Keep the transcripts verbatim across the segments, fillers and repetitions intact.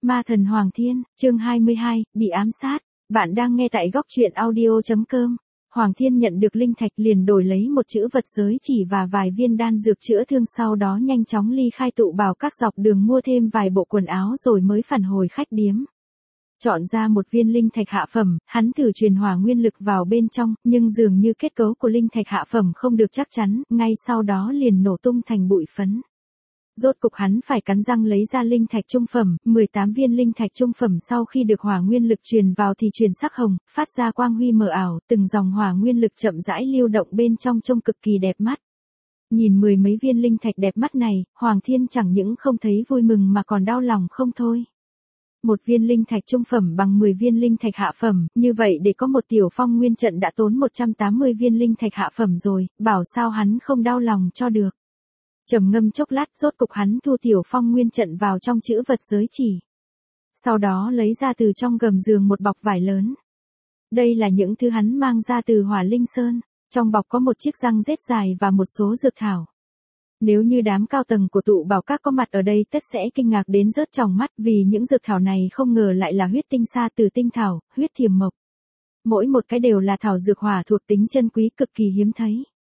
Ma thần Hoàng Thiên, chương hai mươi hai, bị ám sát. Bạn đang nghe tại góc truyện audio.com. Hoàng Thiên nhận được linh thạch liền đổi lấy một chữ vật giới chỉ và vài viên đan dược chữa thương, sau đó nhanh chóng ly khai tụ bảo các, dọc đường mua thêm vài bộ quần áo rồi mới phản hồi khách điếm. Chọn ra một viên linh thạch hạ phẩm, hắn thử truyền hỏa nguyên lực vào bên trong, nhưng dường như kết cấu của linh thạch hạ phẩm không được chắc chắn, ngay sau đó liền nổ tung thành bụi phấn. Rốt cục hắn phải cắn răng lấy ra linh thạch trung phẩm, mười tám viên linh thạch trung phẩm sau khi được hỏa nguyên lực truyền vào thì chuyển sắc hồng, phát ra quang huy mờ ảo, từng dòng hỏa nguyên lực chậm rãi lưu động bên trong trông cực kỳ đẹp mắt. Nhìn mười mấy viên linh thạch đẹp mắt này, Hoàng Thiên chẳng những không thấy vui mừng mà còn đau lòng không thôi. Một viên linh thạch trung phẩm bằng mười viên linh thạch hạ phẩm, như vậy để có một tiểu phong nguyên trận đã tốn một trăm tám mươi viên linh thạch hạ phẩm rồi, bảo sao hắn không đau lòng cho được. Trầm ngâm chốc lát, rốt cục hắn thu tiểu phong nguyên trận vào trong chữ vật giới chỉ. Sau đó lấy ra từ trong gầm giường một bọc vải lớn. Đây là những thứ hắn mang ra từ Hỏa Linh Sơn, trong bọc có một chiếc răng rết dài và một số dược thảo. Nếu như đám cao tầng của tụ bảo các có mặt ở đây tất sẽ kinh ngạc đến rớt tròng mắt, vì những dược thảo này không ngờ lại là huyết tinh sa, tử tinh thảo, huyết thiềm mộc. Mỗi một cái đều là thảo dược hỏa thuộc tính chân quý cực kỳ hiếm thấy.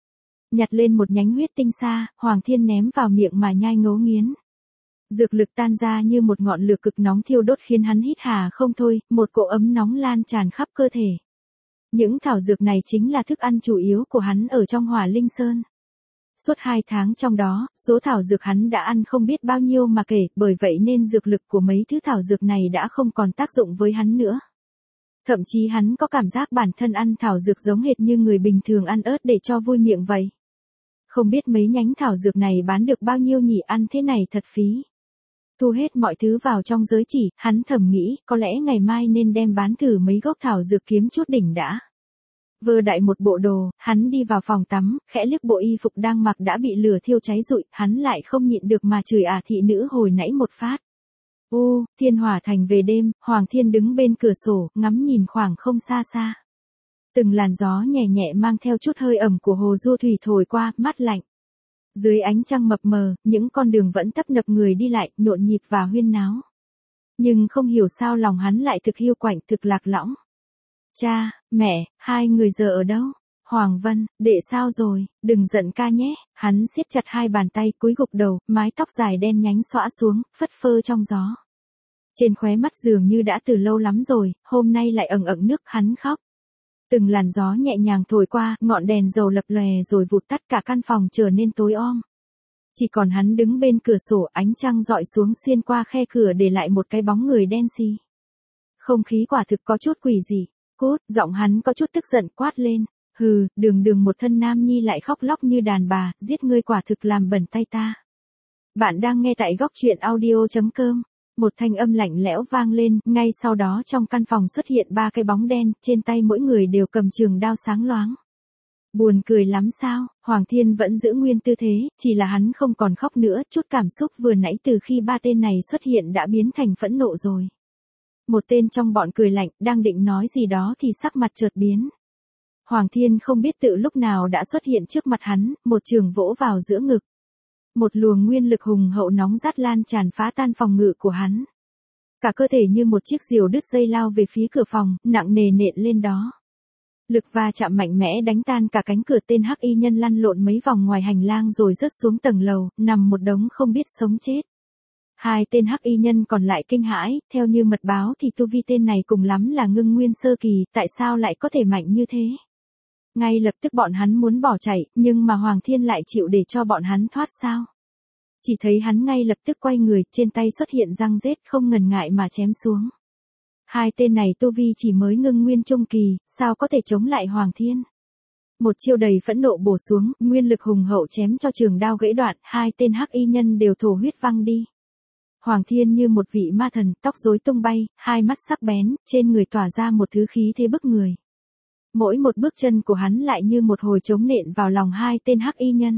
Nhặt lên một nhánh huyết tinh sa, Hoàng Thiên ném vào miệng mà nhai ngấu nghiến. Dược lực tan ra như một ngọn lửa cực nóng thiêu đốt khiến hắn hít hà không thôi, một cỗ ấm nóng lan tràn khắp cơ thể. Những thảo dược này chính là thức ăn chủ yếu của hắn ở trong Hỏa Linh Sơn. Suốt hai tháng trong đó, số thảo dược hắn đã ăn không biết bao nhiêu mà kể, bởi vậy nên dược lực của mấy thứ thảo dược này đã không còn tác dụng với hắn nữa. Thậm chí hắn có cảm giác bản thân ăn thảo dược giống hệt như người bình thường ăn ớt để cho vui miệng vậy. Không biết mấy nhánh thảo dược này bán được bao nhiêu nhỉ, ăn thế này thật phí. Thu hết mọi thứ vào trong giới chỉ, hắn thầm nghĩ, có lẽ ngày mai nên đem bán thử mấy gốc thảo dược kiếm chút đỉnh đã. Vơ đại một bộ đồ, hắn đi vào phòng tắm, khẽ liếc bộ y phục đang mặc đã bị lửa thiêu cháy rụi, hắn lại không nhịn được mà chửi ả thị nữ hồi nãy một phát. U, Thiên Hỏa Thành về đêm, Hoàng Thiên đứng bên cửa sổ, ngắm nhìn khoảng không xa xa. Từng làn gió nhẹ nhẹ mang theo chút hơi ẩm của hồ du thủy thổi qua, mát lạnh. Dưới ánh trăng mập mờ, những con đường vẫn tấp nập người đi lại, nhộn nhịp và huyên náo. Nhưng không hiểu sao lòng hắn lại thực hiu quạnh, thực lạc lõng. Cha, mẹ, hai người giờ ở đâu? Hoàng Vân, đệ sao rồi, đừng giận ca nhé. Hắn siết chặt hai bàn tay, cúi gục đầu, mái tóc dài đen nhánh xõa xuống, phất phơ trong gió. Trên khóe mắt dường như đã từ lâu lắm rồi, hôm nay lại ẩn ẩn nước, hắn khóc. Từng làn gió nhẹ nhàng thổi qua, ngọn đèn dầu lập lòe rồi vụt tắt, cả căn phòng trở nên tối om. Chỉ còn hắn đứng bên cửa sổ, ánh trăng dọi xuống xuyên qua khe cửa để lại một cái bóng người đen xì. Không khí quả thực có chút quỷ dị. Cút, giọng hắn có chút tức giận quát lên. Hừ, đường đường một thân nam nhi lại khóc lóc như đàn bà, giết ngươi quả thực làm bẩn tay ta. Bạn đang nghe tại góc truyện audio.com. Một thanh âm lạnh lẽo vang lên, ngay sau đó trong căn phòng xuất hiện ba cái bóng đen, trên tay mỗi người đều cầm trường đao sáng loáng. Buồn cười lắm sao, Hoàng Thiên vẫn giữ nguyên tư thế, chỉ là hắn không còn khóc nữa, chút cảm xúc vừa nãy từ khi ba tên này xuất hiện đã biến thành phẫn nộ rồi. Một tên trong bọn cười lạnh, đang định nói gì đó thì sắc mặt chợt biến. Hoàng Thiên không biết tự lúc nào đã xuất hiện trước mặt hắn, một trường vỗ vào giữa ngực. Một luồng nguyên lực hùng hậu nóng rát lan tràn phá tan phòng ngự của hắn. Cả cơ thể như một chiếc diều đứt dây lao về phía cửa phòng, nặng nề nện lên đó. Lực va chạm mạnh mẽ đánh tan cả cánh cửa, tên hắc y nhân lăn lộn mấy vòng ngoài hành lang rồi rớt xuống tầng lầu, nằm một đống không biết sống chết. Hai tên hắc y nhân còn lại kinh hãi, theo như mật báo thì tu vi tên này cùng lắm là ngưng nguyên sơ kỳ, tại sao lại có thể mạnh như thế? Ngay lập tức bọn hắn muốn bỏ chạy, nhưng mà Hoàng Thiên lại chịu để cho bọn hắn thoát sao? Chỉ thấy hắn ngay lập tức quay người, trên tay xuất hiện răng rết không ngần ngại mà chém xuống. Hai tên này tu vi chỉ mới ngưng nguyên trung kỳ, sao có thể chống lại Hoàng Thiên? Một chiêu đầy phẫn nộ bổ xuống, nguyên lực hùng hậu chém cho trường đao gãy đoạn, hai tên hắc y nhân đều thổ huyết văng đi. Hoàng Thiên như một vị ma thần, tóc rối tung bay, hai mắt sắc bén, trên người tỏa ra một thứ khí thế bức người. Mỗi một bước chân của hắn lại như một hồi trống nện vào lòng hai tên hắc y nhân.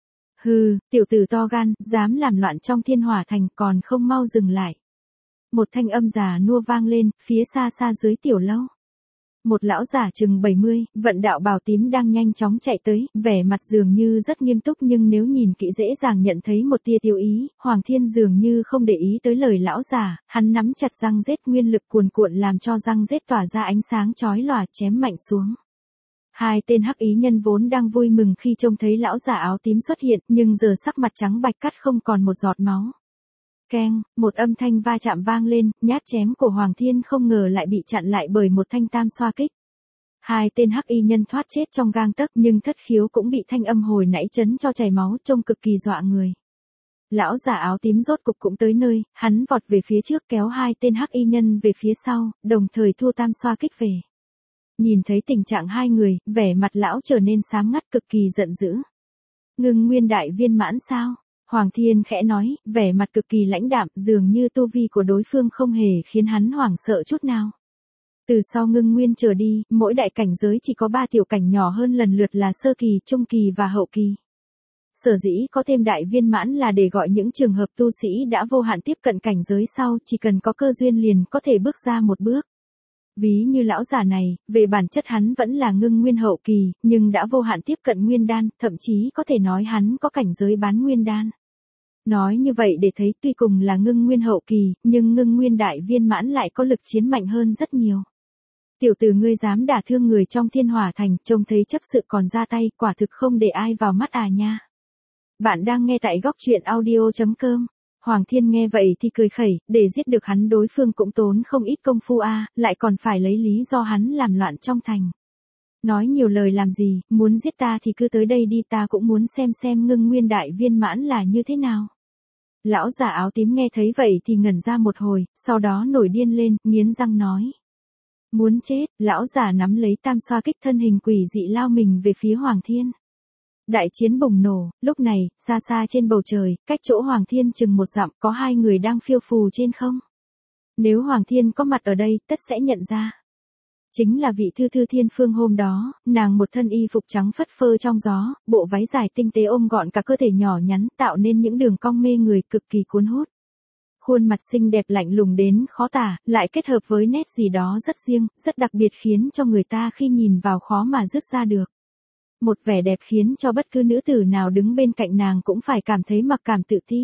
Hừ, tiểu tử to gan, dám làm loạn trong Thiên Hỏa Thành, còn không mau dừng lại. Một thanh âm già nua vang lên, phía xa xa dưới tiểu lâu. Một lão giả chừng bảy mươi, vận đạo bào tím đang nhanh chóng chạy tới, vẻ mặt dường như rất nghiêm túc nhưng nếu nhìn kỹ dễ dàng nhận thấy một tia tiêu ý, Hoàng Thiên dường như không để ý tới lời lão giả, hắn nắm chặt răng rết nguyên lực cuồn cuộn làm cho răng rết tỏa ra ánh sáng chói lòa chém mạnh xuống. Hai tên hắc ý nhân vốn đang vui mừng khi trông thấy lão giả áo tím xuất hiện, nhưng giờ sắc mặt trắng bạch cắt không còn một giọt máu. Keng, một âm thanh va chạm vang lên, nhát chém của Hoàng Thiên không ngờ lại bị chặn lại bởi một thanh tam xoa kích. Hai tên hắc y nhân thoát chết trong gang tấc nhưng thất khiếu cũng bị thanh âm hồi nãy chấn cho chảy máu trông cực kỳ dọa người. Lão giả áo tím rốt cục cũng tới nơi, hắn vọt về phía trước kéo hai tên hắc y nhân về phía sau, đồng thời thua tam xoa kích về. Nhìn thấy tình trạng hai người, vẻ mặt lão trở nên xám ngắt cực kỳ giận dữ. Ngưng nguyên đại viên mãn sao? Hoàng Thiên khẽ nói, vẻ mặt cực kỳ lãnh đạm, dường như tu vi của đối phương không hề khiến hắn hoảng sợ chút nào. Từ sau ngưng nguyên trở đi, mỗi đại cảnh giới chỉ có ba tiểu cảnh nhỏ hơn lần lượt là sơ kỳ, trung kỳ và hậu kỳ. Sở dĩ có thêm đại viên mãn là để gọi những trường hợp tu sĩ đã vô hạn tiếp cận cảnh giới sau, chỉ cần có cơ duyên liền có thể bước ra một bước. Ví như lão giả này, về bản chất hắn vẫn là ngưng nguyên hậu kỳ, nhưng đã vô hạn tiếp cận nguyên đan, thậm chí có thể nói hắn có cảnh giới bán nguyên đan. Nói như vậy để thấy tuy cùng là ngưng nguyên hậu kỳ, nhưng ngưng nguyên đại viên mãn lại có lực chiến mạnh hơn rất nhiều. Tiểu tử ngươi dám đả thương người trong Thiên Hỏa Thành, trông thấy chấp sự còn ra tay, quả thực không để ai vào mắt à nha. Bạn đang nghe tại góc truyện audio chấm com. Hoàng Thiên nghe vậy thì cười khẩy, để giết được hắn đối phương cũng tốn không ít công phu a, à, lại còn phải lấy lý do hắn làm loạn trong thành. Nói nhiều lời làm gì, muốn giết ta thì cứ tới đây đi, ta cũng muốn xem xem ngưng nguyên đại viên mãn là như thế nào. Lão giả áo tím nghe thấy vậy thì ngẩn ra một hồi, sau đó nổi điên lên, nghiến răng nói. Muốn chết, lão giả nắm lấy tam xoa kích thân hình quỷ dị lao mình về phía Hoàng Thiên. Đại chiến bùng nổ, lúc này, xa xa trên bầu trời, cách chỗ Hoàng Thiên chừng một dặm có hai người đang phiêu phù trên không. Nếu Hoàng Thiên có mặt ở đây, tất sẽ nhận ra. Chính là vị Thư Thư Thiên Phương hôm đó, nàng một thân y phục trắng phất phơ trong gió, bộ váy dài tinh tế ôm gọn cả cơ thể nhỏ nhắn tạo nên những đường cong mê người cực kỳ cuốn hút. Khuôn mặt xinh đẹp lạnh lùng đến khó tả, lại kết hợp với nét gì đó rất riêng, rất đặc biệt khiến cho người ta khi nhìn vào khó mà dứt ra được. Một vẻ đẹp khiến cho bất cứ nữ tử nào đứng bên cạnh nàng cũng phải cảm thấy mặc cảm tự ti.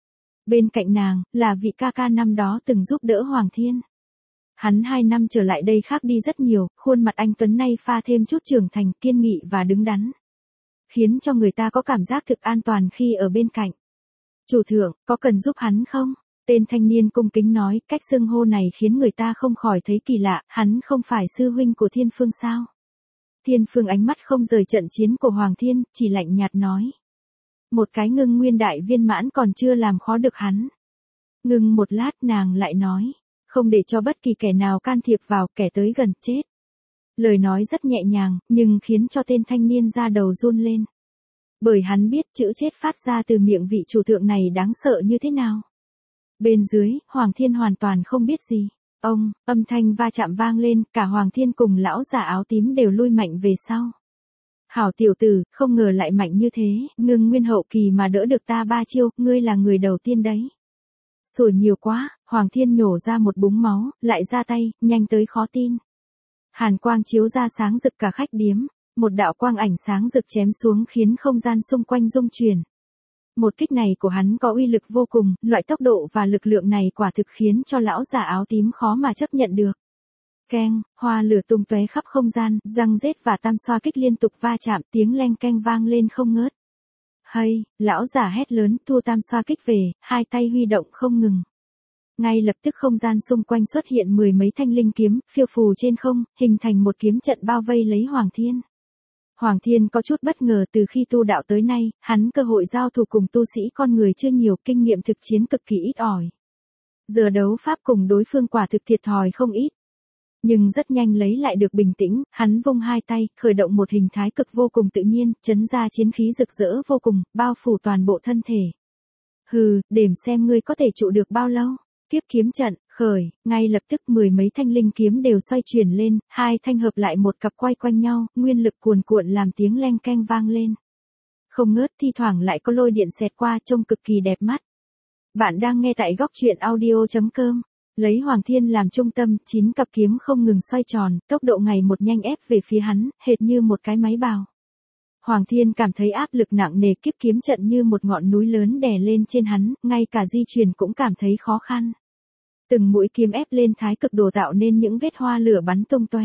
Bên cạnh nàng, là vị ca ca năm đó từng giúp đỡ Hoàng Thiên. Hắn hai năm trở lại đây khác đi rất nhiều, khuôn mặt anh tuấn nay pha thêm chút trưởng thành, kiên nghị và đứng đắn. Khiến cho người ta có cảm giác thực an toàn khi ở bên cạnh. Chủ thượng, có cần giúp hắn không? Tên thanh niên cung kính nói, cách xưng hô này khiến người ta không khỏi thấy kỳ lạ, hắn không phải sư huynh của Thiên Phương sao? Thiên Phương ánh mắt không rời trận chiến của Hoàng Thiên, chỉ lạnh nhạt nói. Một cái ngưng nguyên đại viên mãn còn chưa làm khó được hắn. Ngưng một lát nàng lại nói, không để cho bất kỳ kẻ nào can thiệp vào, kẻ tới gần chết. Lời nói rất nhẹ nhàng, nhưng khiến cho tên thanh niên da đầu run lên. Bởi hắn biết chữ chết phát ra từ miệng vị chủ thượng này đáng sợ như thế nào. Bên dưới, Hoàng Thiên hoàn toàn không biết gì. Ông, âm thanh va chạm vang lên, cả Hoàng Thiên cùng lão giả áo tím đều lui mạnh về sau. Hảo tiểu tử, không ngờ lại mạnh như thế, ngưng nguyên hậu kỳ mà đỡ được ta ba chiêu, ngươi là người đầu tiên đấy. Sủa nhiều quá, Hoàng Thiên nhổ ra một búng máu, lại ra tay, nhanh tới khó tin. Hàn quang chiếu ra sáng rực cả khách điếm, một đạo quang ảnh sáng rực chém xuống khiến không gian xung quanh rung chuyển. Một kích này của hắn có uy lực vô cùng, loại tốc độ và lực lượng này quả thực khiến cho lão giả áo tím khó mà chấp nhận được. Keng, hoa lửa tung tóe khắp không gian, răng rết và tam xoa kích liên tục va chạm, tiếng leng keng vang lên không ngớt. Hay, lão giả hét lớn, thua tam xoa kích về, hai tay huy động không ngừng. Ngay lập tức không gian xung quanh xuất hiện mười mấy thanh linh kiếm, phiêu phù trên không, hình thành một kiếm trận bao vây lấy Hoàng Thiên. Hoàng Thiên có chút bất ngờ, từ khi tu đạo tới nay, hắn cơ hội giao thủ cùng tu sĩ con người chưa nhiều, kinh nghiệm thực chiến cực kỳ ít ỏi. Giờ đấu pháp cùng đối phương quả thực thiệt thòi không ít. Nhưng rất nhanh lấy lại được bình tĩnh, hắn vung hai tay, khởi động một hình thái cực vô cùng tự nhiên, chấn ra chiến khí rực rỡ vô cùng, bao phủ toàn bộ thân thể. Hừ, đếm xem ngươi có thể trụ được bao lâu. Kiếp kiếm trận, khởi, ngay lập tức mười mấy thanh linh kiếm đều xoay chuyển lên, hai thanh hợp lại một cặp quay quanh nhau, nguyên lực cuồn cuộn làm tiếng leng keng vang lên. Không ngớt, thi thoảng lại có lôi điện xẹt qua, trông cực kỳ đẹp mắt. Bạn đang nghe tại góc truyện audio chấm com. Lấy Hoàng Thiên làm trung tâm, chín cặp kiếm không ngừng xoay tròn, tốc độ ngày một nhanh ép về phía hắn, hệt như một cái máy bào. Hoàng Thiên cảm thấy áp lực nặng nề, kiếp kiếm trận như một ngọn núi lớn đè lên trên hắn, ngay cả di chuyển cũng cảm thấy khó khăn. Từng mũi kiếm ép lên thái cực đồ tạo nên những vết hoa lửa bắn tung tóe.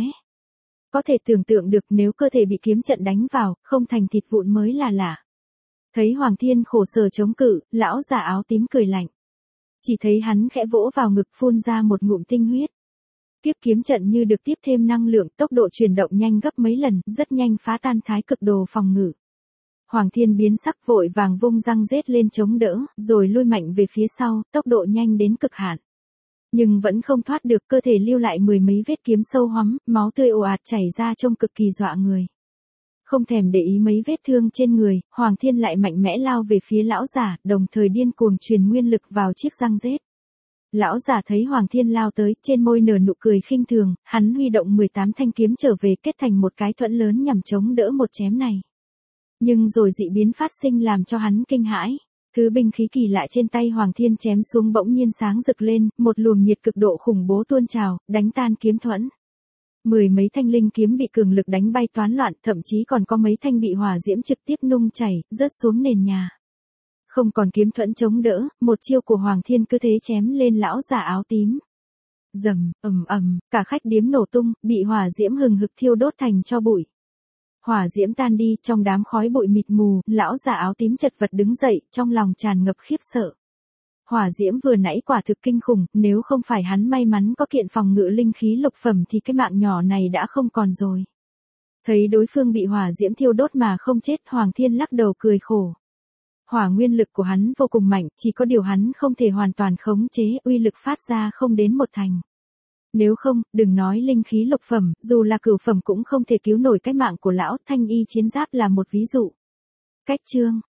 Có thể tưởng tượng được nếu cơ thể bị kiếm trận đánh vào, không thành thịt vụn mới là lạ. Thấy Hoàng Thiên khổ sở chống cự, lão già áo tím cười lạnh. Chỉ thấy hắn khẽ vỗ vào ngực phun ra một ngụm tinh huyết. Kiếp kiếm trận như được tiếp thêm năng lượng, tốc độ chuyển động nhanh gấp mấy lần, rất nhanh phá tan thái cực đồ phòng ngự. Hoàng Thiên biến sắc vội vàng vung răng rết lên chống đỡ, rồi lui mạnh về phía sau, tốc độ nhanh đến cực hạn. Nhưng vẫn không thoát được, cơ thể lưu lại mười mấy vết kiếm sâu hoắm, máu tươi ồ ạt chảy ra trông cực kỳ dọa người. Không thèm để ý mấy vết thương trên người, Hoàng Thiên lại mạnh mẽ lao về phía lão giả, đồng thời điên cuồng truyền nguyên lực vào chiếc răng rết. Lão giả thấy Hoàng Thiên lao tới, trên môi nở nụ cười khinh thường, hắn huy động mười tám thanh kiếm trở về kết thành một cái thuẫn lớn nhằm chống đỡ một chém này. Nhưng rồi dị biến phát sinh làm cho hắn kinh hãi. Thứ binh khí kỳ lạ trên tay Hoàng Thiên chém xuống bỗng nhiên sáng rực lên, một luồng nhiệt cực độ khủng bố tuôn trào, đánh tan kiếm thuẫn. Mười mấy thanh linh kiếm bị cường lực đánh bay toán loạn, thậm chí còn có mấy thanh bị hỏa diễm trực tiếp nung chảy, rớt xuống nền nhà. Không còn kiếm thuẫn chống đỡ, một chiêu của Hoàng Thiên cứ thế chém lên lão già áo tím. Rầm, ầm ầm, cả khách điếm nổ tung, bị hỏa diễm hừng hực thiêu đốt thành tro bụi. Hỏa diễm tan đi, trong đám khói bụi mịt mù, lão già áo tím chật vật đứng dậy, trong lòng tràn ngập khiếp sợ. Hỏa diễm vừa nãy quả thực kinh khủng, nếu không phải hắn may mắn có kiện phòng ngự linh khí lục phẩm thì cái mạng nhỏ này đã không còn rồi. Thấy đối phương bị hỏa diễm thiêu đốt mà không chết, Hoàng Thiên lắc đầu cười khổ. Hỏa nguyên lực của hắn vô cùng mạnh, chỉ có điều hắn không thể hoàn toàn khống chế, uy lực phát ra không đến một thành. Nếu không, đừng nói linh khí lục phẩm, dù là cửu phẩm cũng không thể cứu nổi cái mạng của lão. Thanh y chiến giáp là một ví dụ. Cách chương